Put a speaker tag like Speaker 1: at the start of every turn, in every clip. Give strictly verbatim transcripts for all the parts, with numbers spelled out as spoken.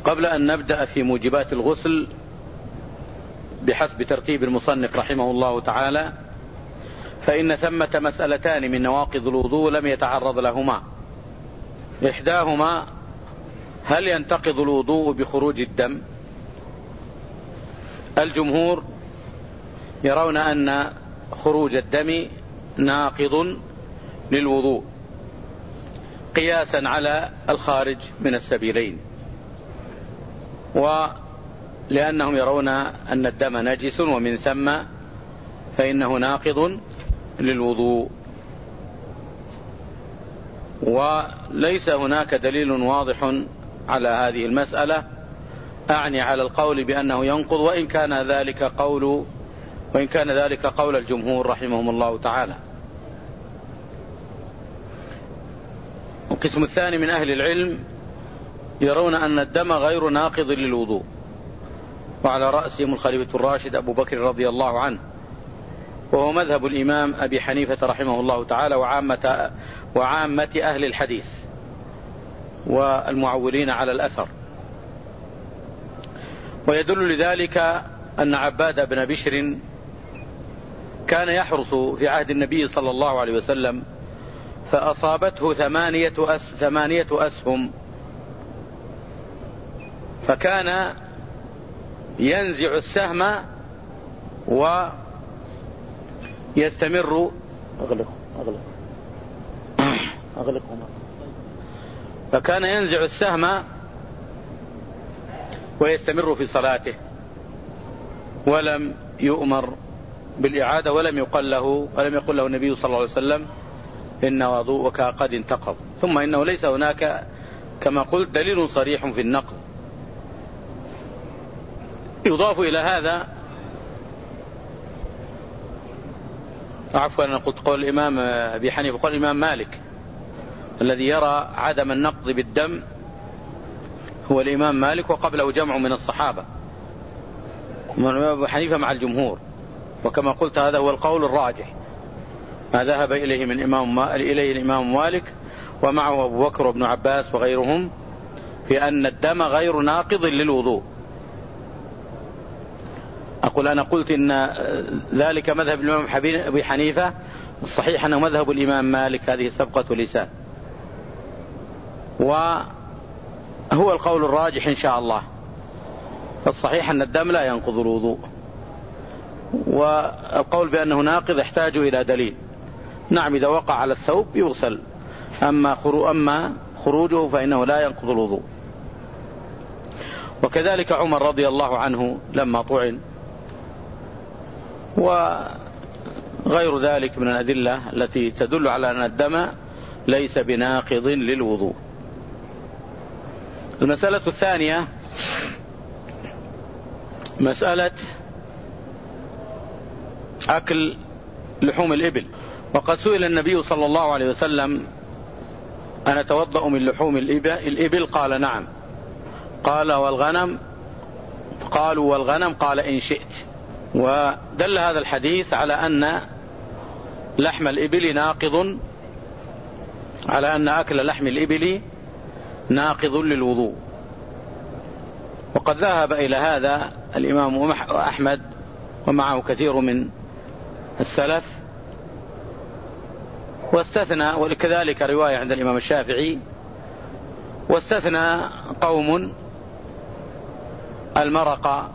Speaker 1: قبل أن نبدأ في موجبات الغسل بحسب ترتيب المصنف رحمه الله تعالى، فإن ثمة مسألتان من نواقض الوضوء لم يتعرض لهما. إحداهما: هل ينتقض الوضوء بخروج الدم؟ الجمهور يرون أن خروج الدم ناقض للوضوء قياسا على الخارج من السبيلين، ولأنهم يرون أن الدم نجس ومن ثم فإنه ناقض للوضوء. وليس هناك دليل واضح على هذه المسألة، أعني على القول بأنه ينقض، وإن كان ذلك قول وإن كان ذلك قول الجمهور رحمهم الله تعالى. القسم الثاني من أهل العلم يرون أن الدم غير ناقض للوضوء، وعلى رأسهم الخليفة الراشد أبو بكر رضي الله عنه، وهو مذهب الإمام أبي حنيفة رحمه الله تعالى وعامة, وعامة أهل الحديث والمعولين على الأثر. ويدل لذلك أن عباد بن بشر كان يحرس في عهد النبي صلى الله عليه وسلم، فأصابته ثمانية, أس ثمانية أسهم، فكان ينزع السهم ويستمر أغلق أغلق أغلقهما فكان ينزع السهم ويستمر في صلاته، ولم يؤمر بالإعادة، ولم يقل له ولم يقل له النبي صلى الله عليه وسلم إن وضوءك قد انتقض. ثم إنه ليس هناك كما قلت دليل صريح في النقض. يضاف إلى هذا، عفوا أنا قلت قول الإمام أبي حنيفة، قول الإمام مالك الذي يرى عدم النقض بالدم هو الإمام مالك، وقبله جمع من الصحابة. أبو حنيفة مع الجمهور، وكما قلت هذا هو القول الراجح ما ذهب إليه من إمام إليه الإمام مالك، ومعه أبو بكر وابن عباس وغيرهم، في أن الدم غير ناقض للوضوء. أقول أنا قلت إن ذلك مذهب الإمام أبي حنيفة، الصحيح أنه مذهب الإمام مالك، هذه سبقة لسان، وهو القول الراجح إن شاء الله. فالصحيح أن الدم لا ينقض الوضوء، والقول بأنه ناقض يحتاج إلى دليل. نعم، إذا وقع على الثوب يغسل، أما أما خروجه فإنه لا ينقض الوضوء. وكذلك عمر رضي الله عنه لما طعن، وغير ذلك من الأدلة التي تدل على أن الدم ليس بناقض للوضوء. المسألة الثانية مسألة أكل لحوم الإبل. وقد سئل النبي صلى الله عليه وسلم: أنا أتوضأ من لحوم الإبل؟ قال: نعم. قال: والغنم؟ قالوا: والغنم؟ قال: إن شئت. ودل هذا الحديث على أن لحم الإبل ناقض، على أن أكل لحم الإبل ناقض للوضوء. وقد ذهب إلى هذا الإمام أحمد ومعه كثير من السلف، واستثنى، وكذلك رواية عند الإمام الشافعي، واستثنى قوم المرق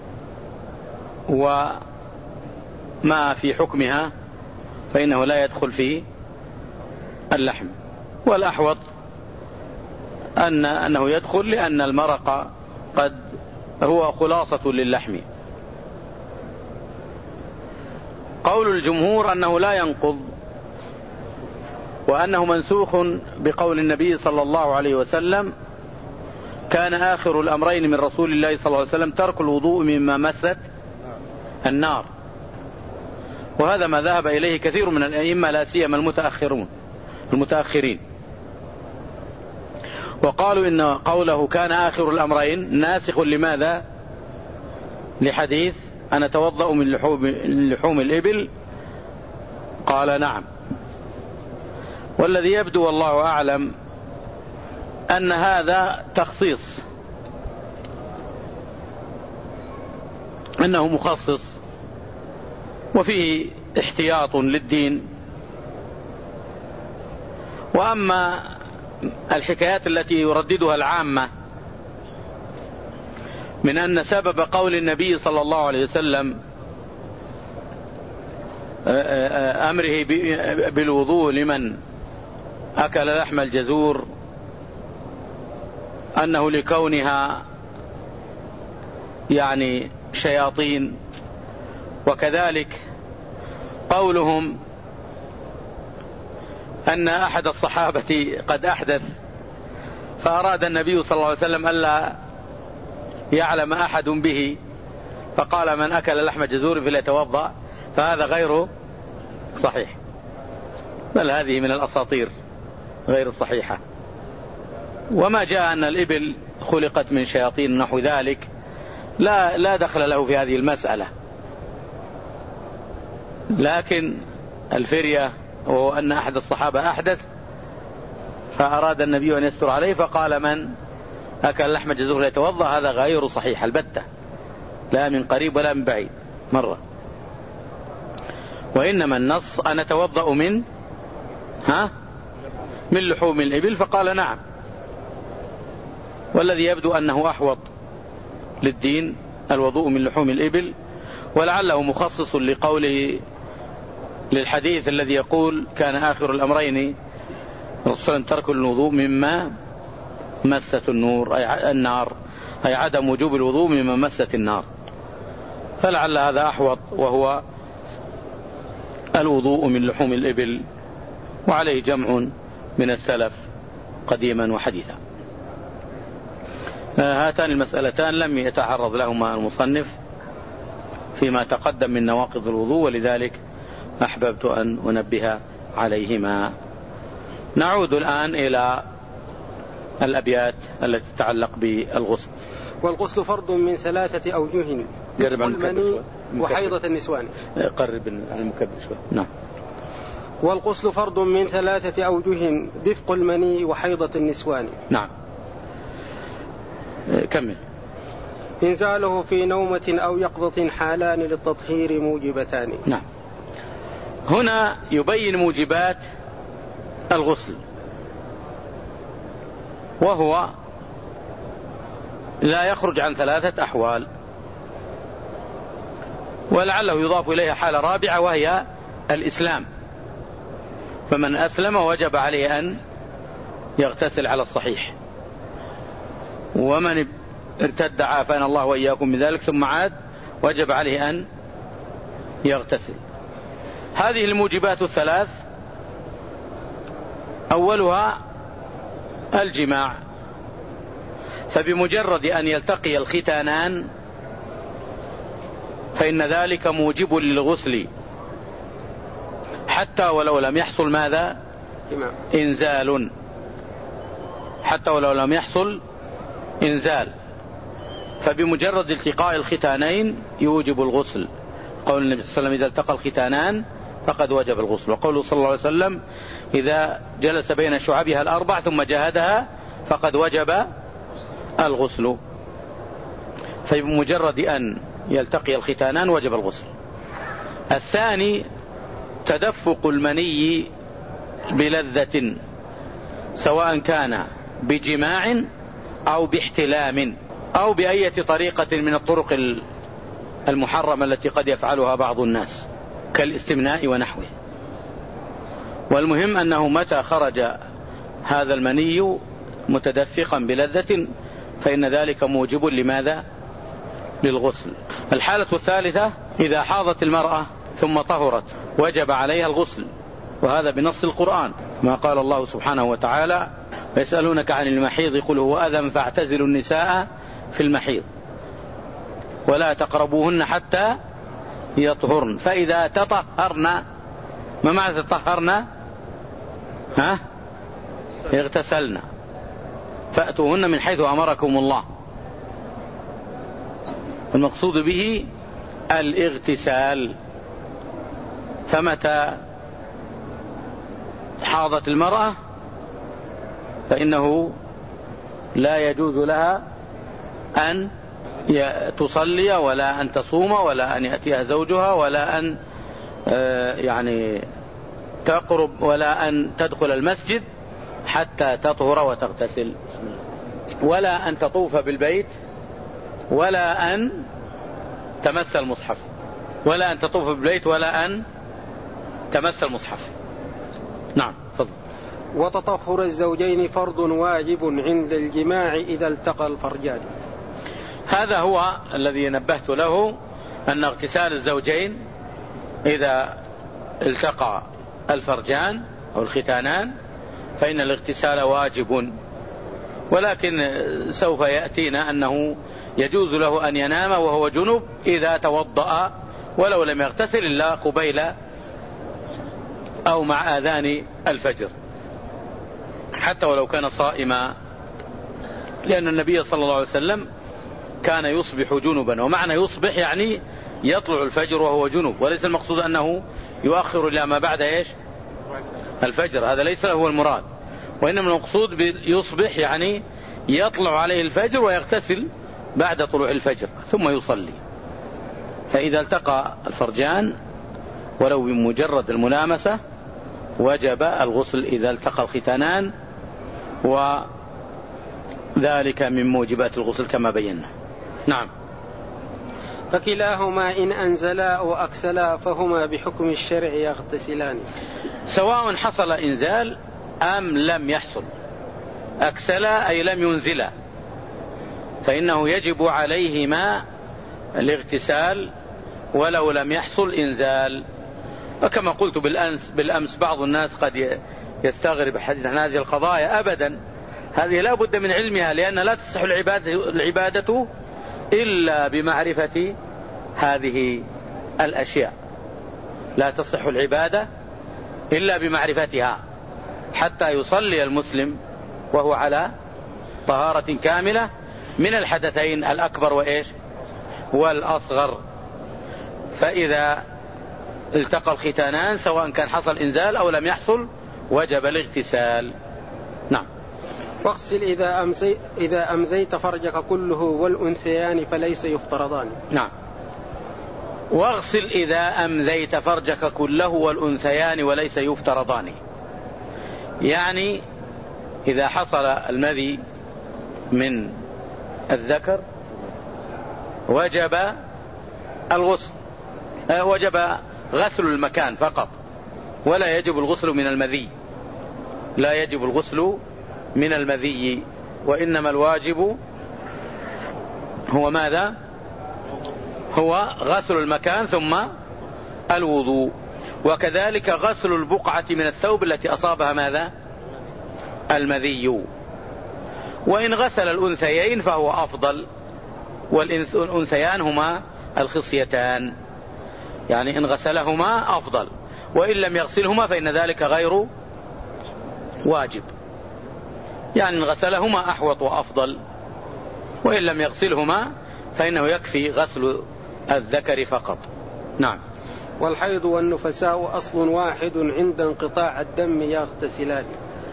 Speaker 1: وما في حكمها، فإنه لا يدخل في اللحم. والأحوط أن أنه يدخل، لأن المرق قد هو خلاصة للحم. قول الجمهور أنه لا ينقض، وأنه منسوخ بقول النبي صلى الله عليه وسلم: كان آخر الأمرين من رسول الله صلى الله عليه وسلم ترك الوضوء مما مست النار. وهذا ما ذهب إليه كثير من الأئمة، لا سيما المتأخرون المتأخرين وقالوا إن قوله كان آخر الأمرين ناسخ لماذا؟ لحديث: أنا أتوضأ من لحوم, لحوم الإبل. قال: نعم. والذي يبدو والله أعلم أن هذا تخصيص أنه مخصص وفيه احتياط للدين. وأما الحكايات التي يرددها العامة من أن سبب قول النبي صلى الله عليه وسلم أمره بالوضوء لمن أكل لحم الجزور أنه لكونها يعني شياطين، وكذلك قولهم أن أحد الصحابة قد أحدث فأراد النبي صلى الله عليه وسلم ألا يعلم أحد به فقال من أكل لحم جزور فليتوضأ، فهذا غير صحيح، بل هذه من الأساطير غير الصحيحة. وما جاء أن الإبل خلقت من شياطين نحو ذلك لا, لا دخل له في هذه المسألة، لكن الفرية وهو أن أحد الصحابة أحدث فأراد النبي أن يستر عليه فقال من أكل لحم جزور ليتوضأ، هذا غير صحيح البتة، لا من قريب ولا من بعيد مرة. وإنما النص أنا أتوضأ من ها من لحوم الإبل، فقال نعم، والذي يبدو أنه أحوط للدين الوضوء من لحوم الإبل، ولعله مخصص لقوله للحديث الذي يقول كان آخر الأمرين الرسول ترك الوضوء مما مست النور أي النار، أي عدم وجوب الوضوء مما مست النار، فلعل هذا أحوط وهو الوضوء من لحوم الإبل، وعليه جمع من السلف قديما وحديثا. هاتان المسألتان لم يتعرض لهما المصنف فيما تقدم من نواقض الوضوء، ولذلك أحببت أن أنبه عليهما. نعود الآن إلى الأبيات التي تتعلق بالغسل.
Speaker 2: والغسل فرض من ثلاثة أوجه:
Speaker 1: قرب عن المكبر
Speaker 2: وحيضة النسوان.
Speaker 1: قرب عن المكبر شوي. نعم.
Speaker 2: والغسل فرض من ثلاثة أوجه: دفق المني وحيضة النسوان.
Speaker 1: نعم. كمل.
Speaker 2: إنزاله في نومة أو يقظة حالان للتطهير موجبتان.
Speaker 1: نعم. هنا يبين موجبات الغسل، وهو لا يخرج عن ثلاثة أحوال، ولعله يضاف إليها حالة رابعة وهي الإسلام، فمن أسلم وجب عليه أن يغتسل على الصحيح، ومن ارتد عافانا الله وإياكم من ذلك ثم عاد وجب عليه أن يغتسل. هذه الموجبات الثلاث أولها الجماع، فبمجرد أن يلتقي الختانان فإن ذلك موجب للغسل، حتى ولو لم يحصل ماذا؟ إنزال، حتى ولو لم يحصل إنزال، فبمجرد التقاء الختانين يوجب الغسل. قول النبي صلى الله عليه وسلم: إذا التقى الختانان فقد وجب الغسل. وقوله صلى الله عليه وسلم: إذا جلس بين شعبها الأربع ثم جاهدها فقد وجب الغسل. فبمجرد أن يلتقي الختانان وجب الغسل. الثاني تدفق المني بلذة، سواء كان بجماع أو باحتلام أو بأية طريقة من الطرق المحرمة التي قد يفعلها بعض الناس كالاستمناء ونحوه. والمهم أنه متى خرج هذا المني متدفقا بلذة فإن ذلك موجب لماذا؟ للغسل. الحالة الثالثة: إذا حاضت المرأة ثم طهرت وجب عليها الغسل، وهذا بنص القرآن، ما قال الله سبحانه وتعالى: ويسألونك عن المحيض قل هو أذى فاعتزلوا النساء في المحيض ولا تقربوهن حتى يطهرن فإذا تطهرن. ما معنى تطهرن؟ ها؟ اغتسلن، فأتوهن من حيث أمركم الله. المقصود به الاغتسال. فمتى حاضت المرأة فإنه لا يجوز لها أن تصلي ولا أن تصوم ولا أن يأتيها زوجها ولا أن يعني تقرب ولا أن تدخل المسجد حتى تطهر وتغتسل، ولا أن تطوف بالبيت ولا أن تمس المصحف، ولا أن تطوف بالبيت ولا أن تمس المصحف. نعم فضل.
Speaker 2: وتطهر الزوجين فرض واجب عند الجماع إذا التقى الفرجان.
Speaker 1: هذا هو الذي نبهت له، أن اغتسال الزوجين إذا التقى الفرجان أو الختانان فإن الاغتسال واجب، ولكن سوف يأتينا أنه يجوز له أن ينام وهو جنب إذا توضأ ولو لم يغتسل إلا قبيل أو مع آذان الفجر، حتى ولو كان صائما، لأن النبي صلى الله عليه وسلم كان يصبح جنبا، ومعنى يصبح يعني يطلع الفجر وهو جنب، وليس المقصود أنه يؤخر إلى ما بعد إيش الفجر، هذا ليس هو المراد، وإنما المقصود يصبح يعني يطلع عليه الفجر ويغتسل بعد طلوع الفجر ثم يصلي. فإذا التقى الفرجان ولو بمجرد الملامسة وجب الغسل إذا التقى الختانان، وذلك من موجبات الغسل كما بينا. نعم.
Speaker 2: فكلاهما إن أنزلا أو أكسلا فهما بحكم الشرع يغتسلان،
Speaker 1: سواء حصل إنزال أم لم يحصل. أكسلا أي لم ينزلا، فإنه يجب عليهما الاغتسال ولو لم يحصل إنزال. وكما قلت بالأمس, بالأمس بعض الناس قد يستغرب حديث عن هذه القضايا. أبدا، هذه لا بد من علمها، لأن لا تصح العبادة, العبادة إلا بمعرفة هذه الأشياء، لا تصح العبادة إلا بمعرفتها، حتى يصلي المسلم وهو على طهارة كاملة من الحدثين الأكبر وإيش والأصغر. فإذا التقى الختانان سواء كان حصل إنزال أو لم يحصل وجب الاغتسال. نعم.
Speaker 2: واغسل إذا, أمزي إذا أمذيت فرجك كله والأنثيان فليس يفترضان.
Speaker 1: نعم. واغسل إذا أمذيت فرجك كله والأنثيان وليس يفترضان، يعني إذا حصل المذي من الذكر وجب الغسل، وجب غسل المكان فقط، ولا يجب الغسل من المذي، لا يجب الغسل من المذي، وإنما الواجب هو ماذا؟ هو غسل المكان ثم الوضوء، وكذلك غسل البقعة من الثوب التي أصابها ماذا؟ المذي. وإن غسل الأنثيين فهو أفضل، والأنثيان هما الخصيتان، يعني إن غسلهما أفضل، وإن لم يغسلهما فإن ذلك غير واجب، يعني إن غسلهما أحوط وأفضل، وإن لم يغسلهما فإنه يكفي غسل الذكر فقط. نعم.
Speaker 2: والحيض والنفساء أصل واحد عند انقطاع الدم يغتسلان.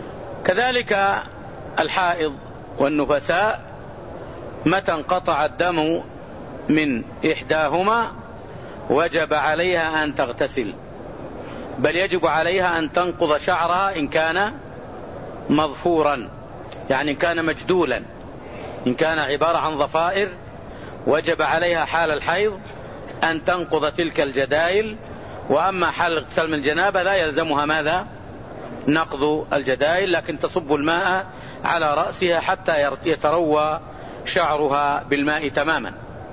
Speaker 1: كذلك الحائض والنفساء متى انقطع الدم من إحداهما وجب عليها أن تغتسل، بل يجب عليها أن تنقض شعرها إن كان مظفورا، يعني إن كان مجدولا، إن كان عبارة عن ضفائر وجب عليها حال الحيض أن تنقض تلك الجدائل، وأما حال اغتسال من الجنابة لا يلزمها ماذا؟ نقض الجدائل، لكن تصب الماء على رأسها حتى يتروى شعرها بالماء تماما.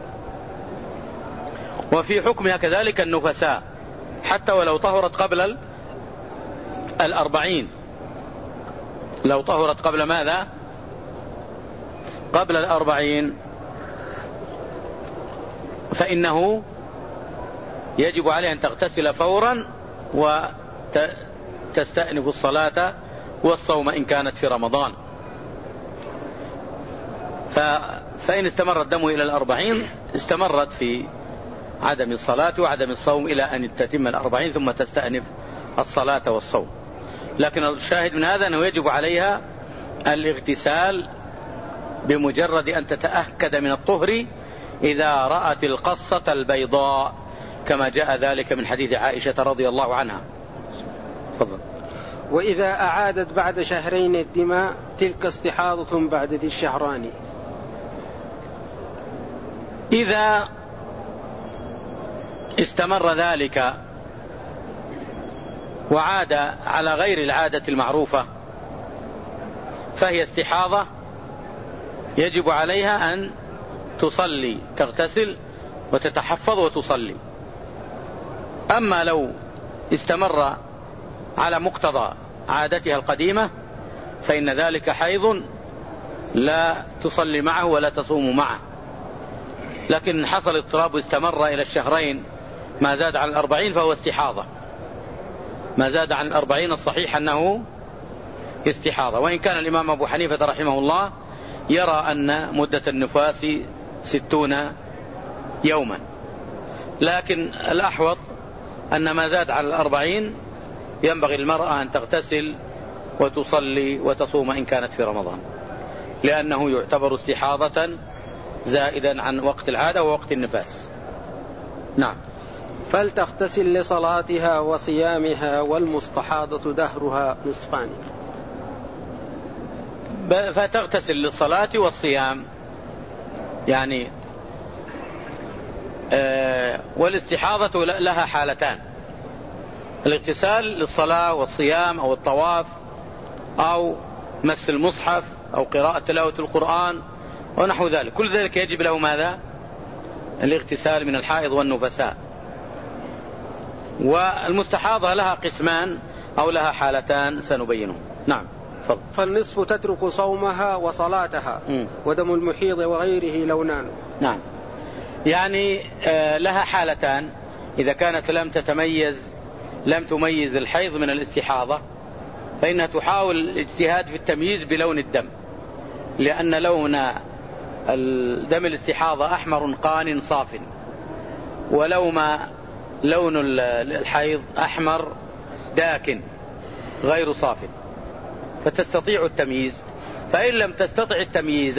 Speaker 1: وفي حكمها كذلك النفساء حتى ولو طهرت قبل الأربعين، لو طهرت قبل ماذا؟ قبل الأربعين، فإنه يجب عليها أن تغتسل فورا وتستأنف الصلاة والصوم إن كانت في رمضان. فإن استمر الدم إلى الأربعين استمرت في عدم الصلاة وعدم الصوم إلى أن تتم الأربعين ثم تستأنف الصلاة والصوم. لكن الشاهد من هذا أنه يجب عليها الاغتسال بمجرد أن تتأكد من الطهر إذا رأت القصة البيضاء، كما جاء ذلك من حديث عائشة رضي الله عنها. فضل.
Speaker 2: وإذا أعادت بعد شهرين الدماء تلك استحاضة بعد ذي الشهران.
Speaker 1: إذا استمر ذلك وعاد على غير العادة المعروفة فهي استحاضة، يجب عليها أن تصلي، تغتسل وتتحفظ وتصلي. أما لو استمر على مقتضى عادتها القديمة فإن ذلك حيض لا تصلي معه ولا تصوم معه. لكن حصل اضطراب واستمر إلى الشهرين ما زاد عن الأربعين فهو استحاضة. ما زاد عن الأربعين الصحيح أنه استحاضة، وإن كان الإمام أبو حنيفة رحمه الله يرى أن مدة النفاس ستون يوما، لكن الأحوط أن ما زاد على الأربعين ينبغي المرأة أن تغتسل وتصلي وتصوم إن كانت في رمضان، لأنه يعتبر استحاضة زائدا عن وقت العادة ووقت النفاس. نعم.
Speaker 2: فلتغتسل لصلاتها وصيامها والمستحاضة دهرها نصفان.
Speaker 1: فتغتسل للصلاة والصيام يعني آه والاستحاضة لها حالتان: الاغتسال للصلاة والصيام أو الطواف أو مس المصحف أو قراءة تلاوة القرآن ونحو ذلك، كل ذلك يجب له ماذا؟ الاغتسال من الحائض والنفساء. والمستحاضة لها قسمان أو لها حالتان سنبينهم. نعم. فضل.
Speaker 2: فالنصف تترك صومها وصلاتها م. ودم المحيض وغيره لونان.
Speaker 1: نعم، يعني آه لها حالتان: إذا كانت لم تتميز لم تميز الحيض من الاستحاضة فإنها تحاول الاجتهاد في التمييز بلون الدم، لأن لون الدم الاستحاضة أحمر قان صاف، ولو ما لون الحيض أحمر داكن غير صاف، فتستطيع التمييز. فإن لم تستطع التمييز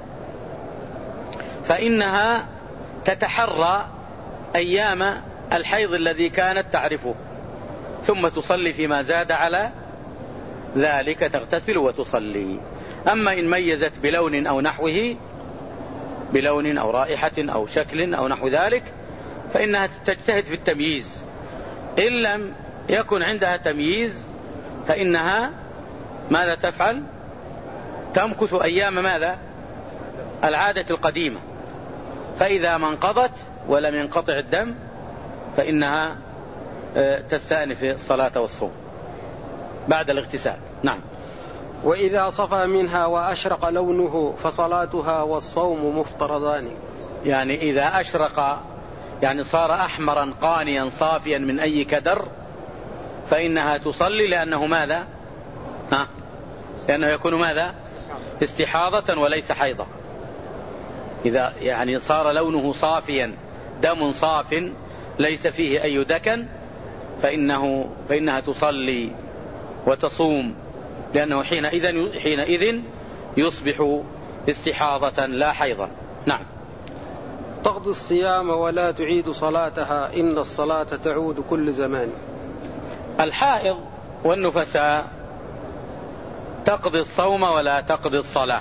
Speaker 1: فإنها تتحرى أيام الحيض الذي كانت تعرفه ثم تصلي فيما زاد على ذلك، تغتسل وتصلي. أما إن ميزت بلون أو نحوه، بلون أو رائحة أو شكل أو نحو ذلك، فإنها تجتهد في التمييز. إن لم يكن عندها تمييز فإنها ماذا تفعل؟ تمكث أيام ماذا؟ العادة القديمة. فإذا ما انقضت ولم ينقطع الدم فإنها تستأنف الصلاة والصوم بعد الاغتسال. نعم.
Speaker 2: وإذا صفى منها وأشرق لونه فصلاتها والصوم مفترضان.
Speaker 1: يعني إذا أشرق يعني صار أحمرا قانيا صافيا من أي كدر فإنها تصلي، لأنه ماذا؟ ها؟ لأنه يكون ماذا؟ استحاضة وليس حيضة. إذا يعني صار لونه صافيا دم صاف ليس فيه أي دكن فإنه فإنها تصلي وتصوم، لأنه حينئذ حينئذ يصبح استحاضة لا حيضا. نعم.
Speaker 2: تقضي الصيام ولا تعيد صلاتها إن الصلاة تعود كل زمان.
Speaker 1: الحائض والنفساء تقضي الصوم ولا تقضي الصلاة،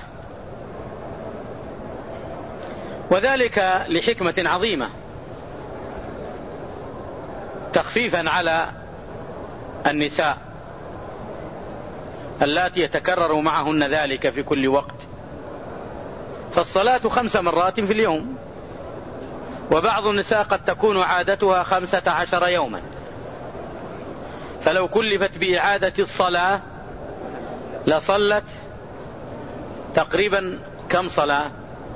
Speaker 1: وذلك لحكمة عظيمة تخفيفا على النساء اللاتي يتكرر معهن ذلك في كل وقت. فالصلاة خمس مرات في اليوم، وبعض النساء قد تكون عادتها خمسة عشر يوما، فلو كلفت بإعادة الصلاة لصلت تقريبا كم صلاة؟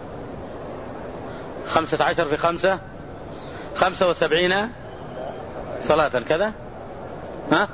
Speaker 1: خمسة عشر في خمسة خمسة وسبعين صلاة كذا، ها؟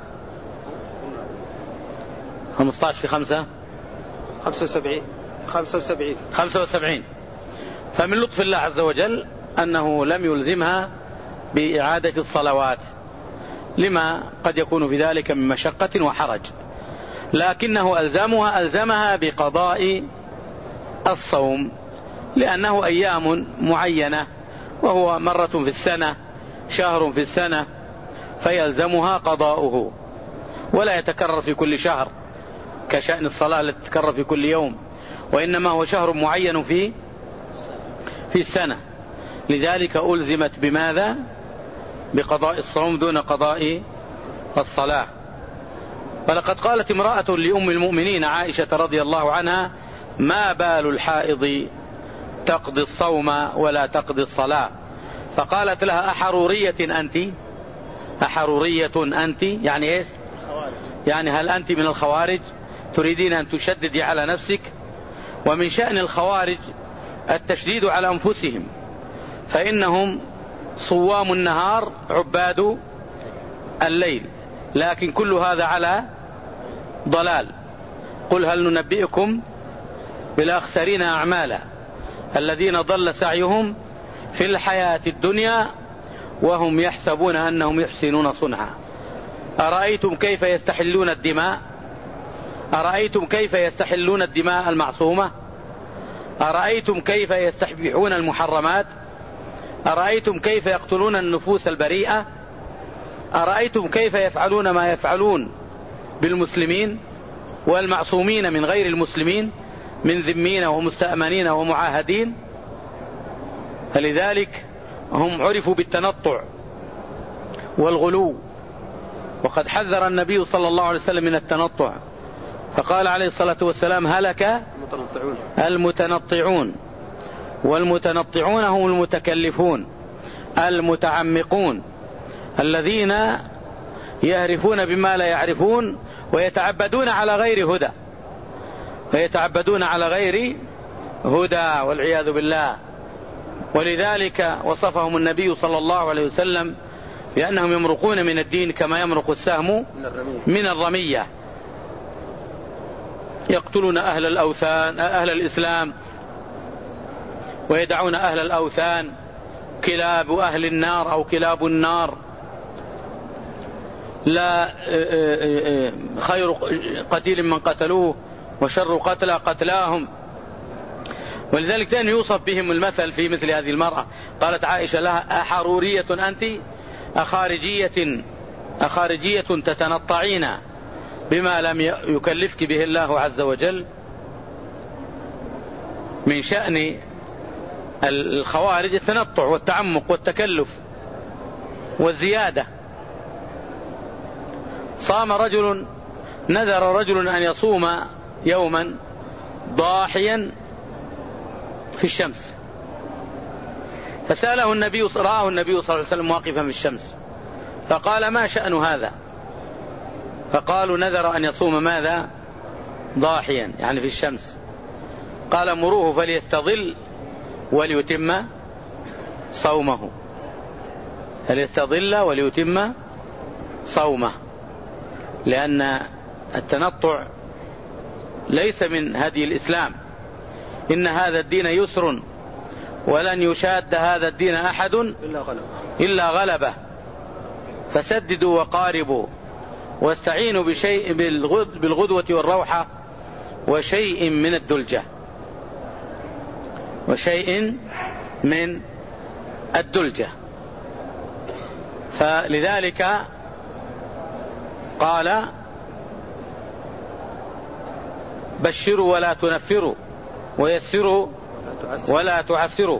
Speaker 1: خمسة عشر في خمسة
Speaker 2: خمسة وسبعين خمسة وسبعين
Speaker 1: خمسة وسبعين. فمن لطف الله عز وجل أنه لم يلزمها بإعادة الصلوات لما قد يكون في ذلك من مشقة وحرج، لكنه ألزمها ألزمها بقضاء الصوم لأنه أيام معينة، وهو مرة في السنة، شهر في السنة، فيلزمها قضاؤه، ولا يتكرر في كل شهر كشأن الصلاة التي تتكرر في كل يوم، وإنما هو شهر معين في في السنة. لذلك ألزمت بماذا؟ بقضاء الصوم دون قضاء الصلاة. فلقد قالت امرأة لأم المؤمنين عائشة رضي الله عنها: ما بال الحائض تقضي الصوم ولا تقضي الصلاة؟ فقالت لها: أحرورية أنت؟ أحرورية أنت يعني إيش؟ يعني هل أنت من الخوارج تريدين أن تشددي على نفسك؟ ومن شأن الخوارج التشديد على أنفسهم، فإنهم صوام النهار عباد الليل، لكن كل هذا على ضلال. قل هل ننبئكم بالأخسرين أعمالا الذين ضل سعيهم في الحياة الدنيا وهم يحسبون أنهم يحسنون صنعا. أرأيتم كيف يستحلون الدماء أرأيتم كيف يستحلون الدماء المعصومة؟ أرأيتم كيف يستحبحون المحرمات؟ أرأيتم كيف يقتلون النفوس البريئة؟ أرأيتم كيف يفعلون ما يفعلون بالمسلمين والمعصومين من غير المسلمين من ذمين ومستأمنين ومعاهدين؟ فلذلك هم عرفوا بالتنطع والغلو، وقد حذر النبي صلى الله عليه وسلم من التنطع، فقال عليه الصلاة والسلام: هلك المتنطعون، والمتنطعون هم المتكلفون المتعمقون الذين يعرفون بما لا يعرفون ويتعبدون على غير هدى ويتعبدون على غير هدى والعياذ بالله. ولذلك وصفهم النبي صلى الله عليه وسلم بأنهم يمرقون من الدين كما يمرق السهم من الرمية، يقتلون أهل الأوثان أهل الإسلام ويدعون أهل الأوثان كلاب أهل النار أو كلاب النار، لا خير قتيل من قتلوه وشر قتلى قتلاهم. ولذلك كان يوصف بهم المثل في مثل هذه المرأة. قالت عائشة لها: أحرورية أنت؟ أخارجية أخارجية تتنطعين بما لم يكلفك به الله عز وجل؟ من شأن الخوارج التنطع والتعمق والتكلف والزيادة. صام رجل نذر رجل أن يصوم يوما ضاحيا في الشمس، فسأله النبي رآه النبي صلى الله عليه وسلم واقفا في الشمس، فقال: ما شأن هذا؟ فقالوا: نذر أن يصوم ماذا؟ ضاحيا يعني في الشمس. قال: مروه فليستظل وليتم صومه فليستظل وليتم صومه، لأن التنطع ليس من هدي الإسلام. إن هذا الدين يسر ولن يشاد هذا الدين أحد إلا غلبه، فسددوا وقاربوا واستعينوا بشيء بالغدوة والروحة وشيء من الدلجة وشيء من الدلجة. فلذلك قال: بشروا ولا تنفروا ويسروا ولا تعسروا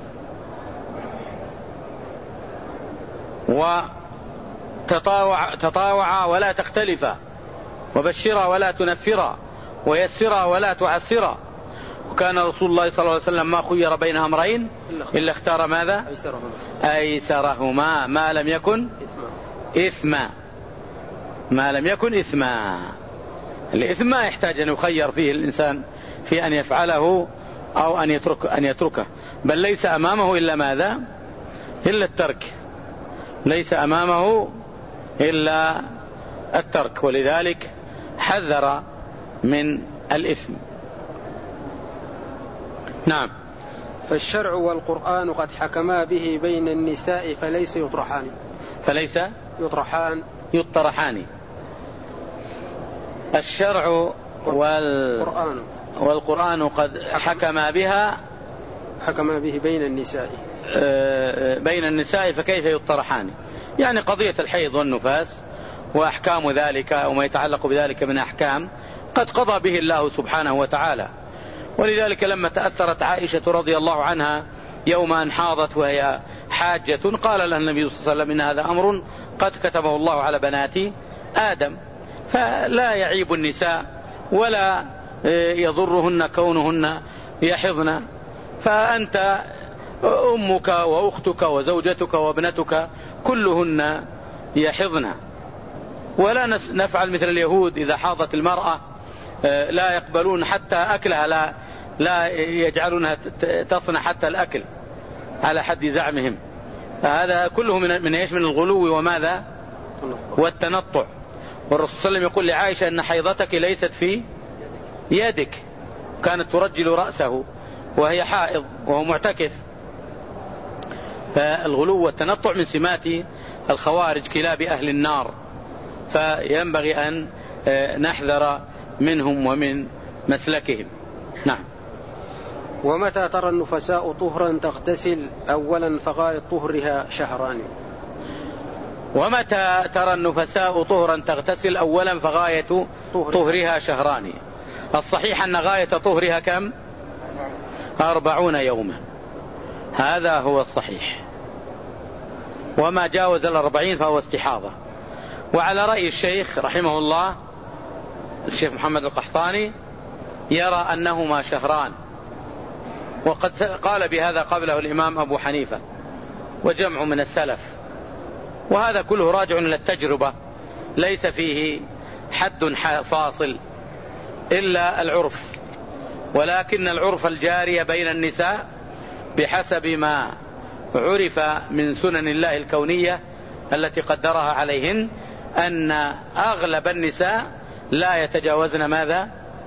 Speaker 1: وتطاوعا ولا تختلفا وبشرا ولا تنفرا ويسرا ولا تعسرا. وكان رسول الله صلى الله عليه وسلم ما خير بين أمرين إلا اختار ماذا؟ أيسرهما ما لم يكن إثما ما لم يكن إثما. الإثم ما يحتاج أن يخير فيه الإنسان في أن يفعله أو أن يترك أن يتركه، بل ليس أمامه إلا ماذا؟ إلا الترك، ليس أمامه إلا الترك. ولذلك حذر من الإثم. نعم.
Speaker 2: فالشرع والقرآن قد حكما به بين النساء فليس يطرحان
Speaker 1: فليس
Speaker 2: يطرحان
Speaker 1: يطرحان الشرع والقرآن والقرآن قد حكما بها
Speaker 2: حكم به بين النساء
Speaker 1: بين النساء فكيف يطرحان؟ يعني قضية الحيض والنفاس وأحكام ذلك وما يتعلق بذلك من أحكام قد قضى به الله سبحانه وتعالى. ولذلك لما تأثرت عائشة رضي الله عنها يوم أن حاضت وهي حاجة قال لها النبي صلى الله عليه وسلم إن هذا أمر قد كتبه الله على بنات آدم، فلا يعيب النساء ولا يضرهن كونهن يحضن، فأنت أمك وأختك وزوجتك وابنتك كلهن يحضن. ولا نفعل مثل اليهود إذا حاضت المرأة لا يقبلون حتى أكلها، لا, لا يجعلونها تصنع حتى الأكل على حد زعمهم. هذا كله من من ايش؟ من الغلو وماذا؟ والتنطع. والرسول صلى الله عليه وسلم يقول لعائشة أن حيضتك ليست في يدك، كانت ترجل رأسه وهي حائض وهو معتكف. فالغلو والتنطع من سمات الخوارج كلاب أهل النار، فينبغي أن نحذر منهم ومن مسلكهم. نعم.
Speaker 2: ومتى ترى النفساء طهرا تغتسل؟ أولا فغاية طهرها شهران.
Speaker 1: ومتى ترى النفساء طهرا تغتسل؟ أولا فغاية طهرها شهران. الصحيح أن غاية طهرها كم؟ أربعون يوما، هذا هو الصحيح. وما جاوز الأربعين فهو استحاضة. وعلى رأي الشيخ رحمه الله الشيخ محمد القحطاني يرى أنهما شهران، وقد قال بهذا قبله الإمام أبو حنيفة وجمع من السلف. وهذا كله راجع إلى التجربة، ليس فيه حد فاصل إلا العرف، ولكن العرف الجاري بين النساء بحسب ما عرف من سنن الله الكونية التي قدرها عليهن أن أغلب النساء لا يتجاوزن ماذا؟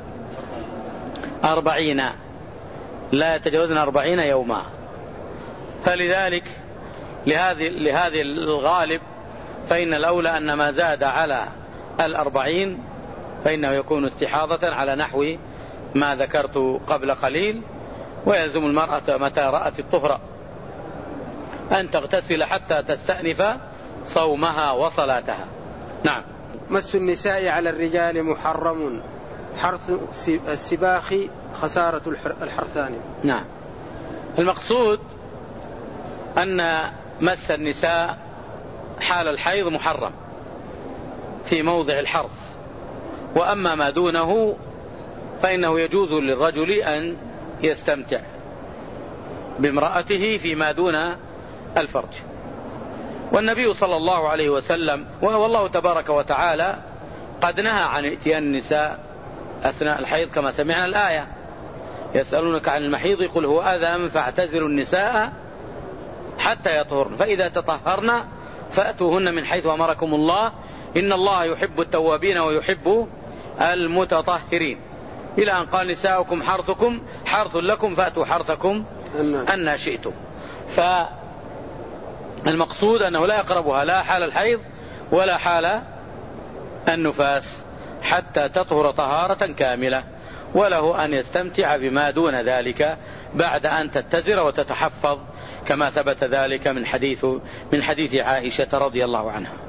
Speaker 1: أربعين، لا يتجاوزن أربعين يوما. فلذلك لهذه لهذه الغالب فإن الأولى أن ما زاد على الأربعين فإنه يكون استحاضة على نحو ما ذكرت قبل قليل. ويلزم المرأة متى رأت الطهر أن تغتسل حتى تستأنف صومها وصلاتها. نعم.
Speaker 2: مس النساء على الرجال محرم، حرث السباخ خسارة الحرثان.
Speaker 1: نعم. المقصود أن مس النساء حال الحيض محرم في موضع الحرث، وأما ما دونه فإنه يجوز للرجل أن يستمتع بامرأته فيما دون الفرج. والنبي صلى الله عليه وسلم والله تبارك وتعالى قد نهى عن اتيان النساء أثناء الحيض كما سمعنا الآية: يسألونك عن المحيض قل هو أذى فاعتزلوا النساء حتى يطهرن فإذا تطهرن فأتوهن من حيث أمركم الله إن الله يحب التوابين ويحب المتطهرين، إلى أن قال: نساؤكم حرثكم حرث لكم فأتوا حرثكم أن شئتم. فالمقصود أنه لا يقربها لا حال الحيض ولا حال النفاس حتى تطهر طهارة كاملة، وله أن يستمتع بما دون ذلك بعد أن تتزر وتتحفظ كما ثبت ذلك من حديث من حديث عائشة رضي الله عنها.